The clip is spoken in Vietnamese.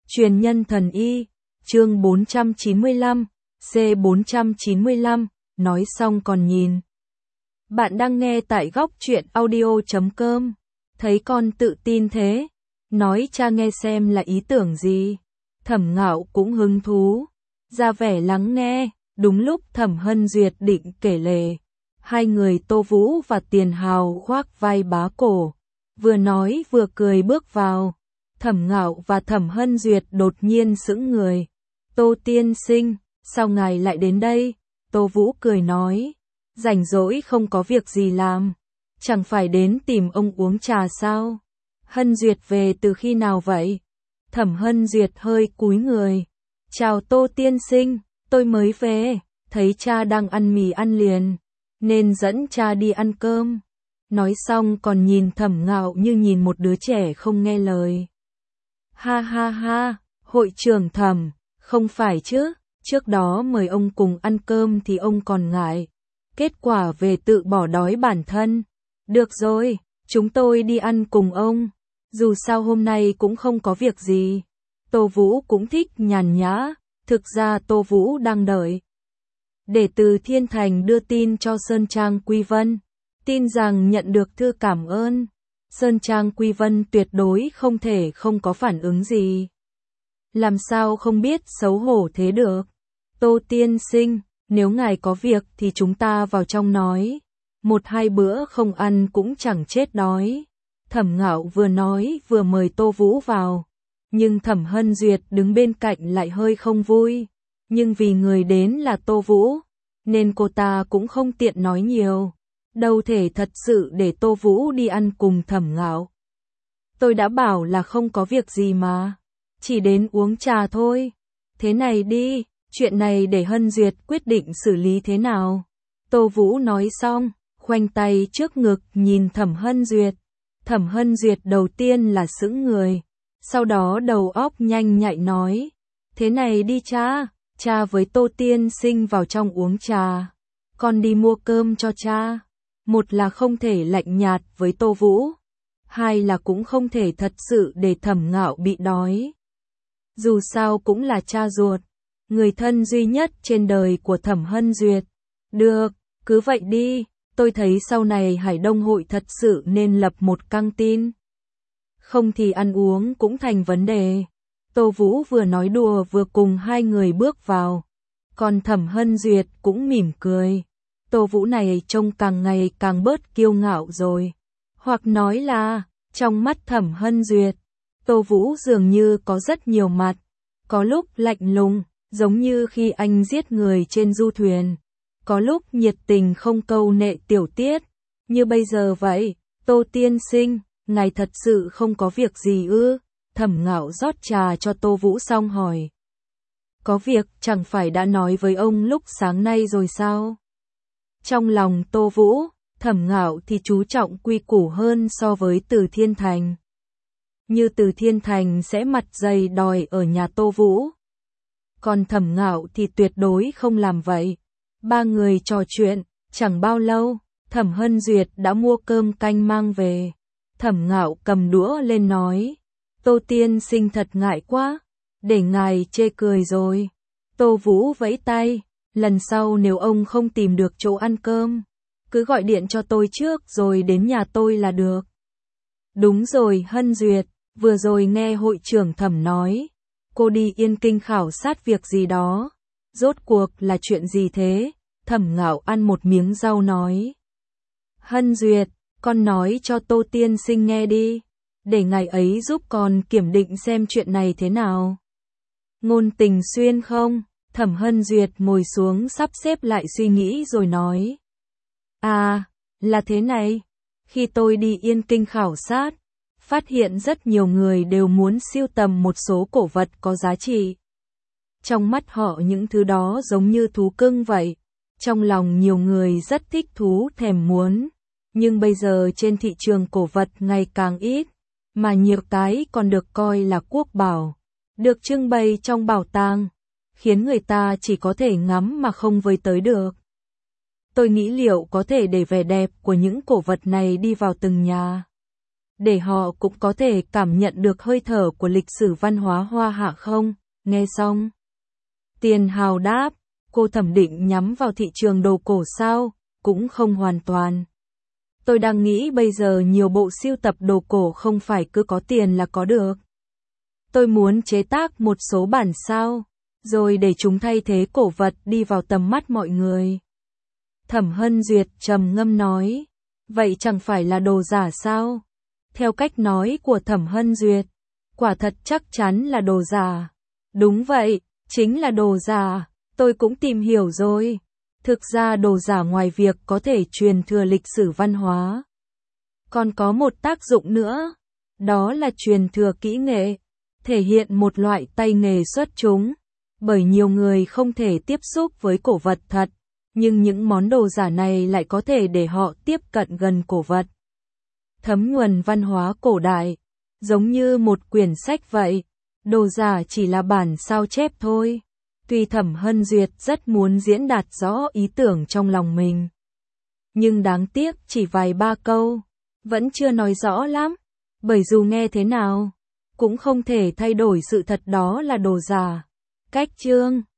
Truyền nhân thần y, chương 495, C495, nói xong còn nhìn. Bạn đang nghe tại góc truyện audio.com, thấy con tự tin thế, nói cha nghe xem là ý tưởng gì. Thẩm Ngạo cũng hứng thú, ra vẻ lắng nghe, đúng lúc Thẩm Hân Duyệt định kể lể. Hai người Tô Vũ và Tiền Hào khoác vai bá cổ, vừa nói vừa cười bước vào. Thẩm Ngạo và Thẩm Hân Duyệt đột nhiên sững người. Tô tiên sinh, sao ngài lại đến đây? Tô Vũ cười nói, rảnh rỗi không có việc gì làm, chẳng phải đến tìm ông uống trà sao? Hân Duyệt về từ khi nào vậy? Thẩm Hân Duyệt hơi cúi người. Chào Tô tiên sinh, tôi mới về, thấy cha đang ăn mì ăn liền, nên dẫn cha đi ăn cơm. Nói xong còn nhìn Thẩm Ngạo như nhìn một đứa trẻ không nghe lời. Ha ha ha, hội trưởng Thẩm, không phải chứ, trước đó mời ông cùng ăn cơm thì ông còn ngại. Kết quả về tự bỏ đói bản thân. Được rồi, chúng tôi đi ăn cùng ông. Dù sao hôm nay cũng không có việc gì. Tô Vũ cũng thích nhàn nhã, thực ra Tô Vũ đang đợi để từ Thiên Thành đưa tin cho Sơn Trang Quy Vân, tin rằng nhận được thư cảm ơn. Sơn Trang Quy Vân tuyệt đối không thể không có phản ứng gì. Làm sao không biết xấu hổ thế được. Tô tiên sinh, nếu ngài có việc thì chúng ta vào trong nói. 1-2 bữa không ăn cũng chẳng chết đói. Thẩm Ngạo vừa nói vừa mời Tô Vũ vào. Nhưng Thẩm Hân Duyệt đứng bên cạnh lại hơi không vui. Nhưng vì người đến là Tô Vũ, nên cô ta cũng không tiện nói nhiều. Đâu thể thật sự để Tô Vũ đi ăn cùng Thẩm Ngạo. Tôi đã bảo là không có việc gì mà, chỉ đến uống trà thôi. Thế này đi, chuyện này để Hân Duyệt quyết định xử lý thế nào. Tô Vũ nói xong, khoanh tay trước ngực nhìn Thẩm Hân Duyệt. Thẩm Hân Duyệt đầu tiên là sững người, sau đó đầu óc nhanh nhạy nói, thế này đi cha, cha với Tô tiên sinh vào trong uống trà, con đi mua cơm cho cha. Một là không thể lạnh nhạt với Tô Vũ, hai là cũng không thể thật sự để Thẩm Ngạo bị đói. Dù sao cũng là cha ruột, người thân duy nhất trên đời của Thẩm Hân Duyệt. Được, cứ vậy đi, tôi thấy sau này Hải Đông hội thật sự nên lập một căng tin. Không thì ăn uống cũng thành vấn đề. Tô Vũ vừa nói đùa vừa cùng hai người bước vào. Còn Thẩm Hân Duyệt cũng mỉm cười. Tô Vũ này trông càng ngày càng bớt kiêu ngạo rồi. Hoặc nói là, trong mắt Thẩm Hân Duyệt, Tô Vũ dường như có rất nhiều mặt. Có lúc lạnh lùng, giống như khi anh giết người trên du thuyền. Có lúc nhiệt tình không câu nệ tiểu tiết, như bây giờ vậy. Tô tiên sinh, ngài thật sự không có việc gì ư? Thẩm Ngạo rót trà cho Tô Vũ xong hỏi. Có việc, chẳng phải đã nói với ông lúc sáng nay rồi sao? Trong lòng Tô Vũ, Thẩm Ngạo thì chú trọng quy củ hơn so với Từ Thiên Thành. Như Từ Thiên Thành sẽ mặt dày đòi ở nhà Tô Vũ. Còn Thẩm Ngạo thì tuyệt đối không làm vậy. Ba người trò chuyện, chẳng bao lâu, Thẩm Hân Duyệt đã mua cơm canh mang về. Thẩm Ngạo cầm đũa lên nói, Tô tiên sinh thật ngại quá, để ngài chê cười rồi. Tô Vũ vẫy tay, lần sau nếu ông không tìm được chỗ ăn cơm, cứ gọi điện cho tôi trước rồi đến nhà tôi là được. Đúng rồi Hân Duyệt, vừa rồi nghe hội trưởng Thẩm nói, cô đi Yên Kinh khảo sát việc gì đó. Rốt cuộc là chuyện gì thế? Thẩm Ngạo ăn một miếng rau nói. Hân Duyệt, con nói cho Tô tiên sinh nghe đi, để ngài ấy giúp con kiểm định xem chuyện này thế nào. Ngôn tình xuyên không? Thẩm Hân Duyệt ngồi xuống sắp xếp lại suy nghĩ rồi nói. À, là thế này, khi tôi đi Yên Kinh khảo sát, phát hiện rất nhiều người đều muốn sưu tầm một số cổ vật có giá trị. Trong mắt họ những thứ đó giống như thú cưng vậy. Trong lòng nhiều người rất thích thú thèm muốn. Nhưng bây giờ trên thị trường cổ vật ngày càng ít, mà nhiều cái còn được coi là quốc bảo, được trưng bày trong bảo tàng, khiến người ta chỉ có thể ngắm mà không với tới được. Tôi nghĩ liệu có thể để vẻ đẹp của những cổ vật này đi vào từng nhà. để họ cũng có thể cảm nhận được hơi thở của lịch sử văn hóa Hoa Hạ không? Nghe xong, Tiền Hào đáp, cô Thẩm định nhắm vào thị trường đồ cổ sao? Cũng không hoàn toàn. Tôi đang nghĩ bây giờ nhiều bộ sưu tập đồ cổ không phải cứ có tiền là có được. Tôi muốn chế tác một số bản sao, rồi để chúng thay thế cổ vật đi vào tầm mắt mọi người. Thẩm Hân Duyệt trầm ngâm nói, vậy chẳng phải là đồ giả sao? Theo cách nói của Thẩm Hân Duyệt, quả thật chắc chắn là đồ giả. Đúng vậy, chính là đồ giả, tôi cũng tìm hiểu rồi. Thực ra đồ giả ngoài việc có thể truyền thừa lịch sử văn hóa, còn có một tác dụng nữa, đó là truyền thừa kỹ nghệ, thể hiện một loại tay nghề xuất chúng. Bởi nhiều người không thể tiếp xúc với cổ vật thật, nhưng những món đồ giả này lại có thể để họ tiếp cận gần cổ vật. Thấm nhuần văn hóa cổ đại, giống như một quyển sách vậy, đồ giả chỉ là bản sao chép thôi. Tuy Thẩm Hân Duyệt rất muốn diễn đạt rõ ý tưởng trong lòng mình, nhưng đáng tiếc chỉ vài ba câu, vẫn chưa nói rõ lắm, bởi dù nghe thế nào, cũng không thể thay đổi sự thật đó là đồ giả. Cách chương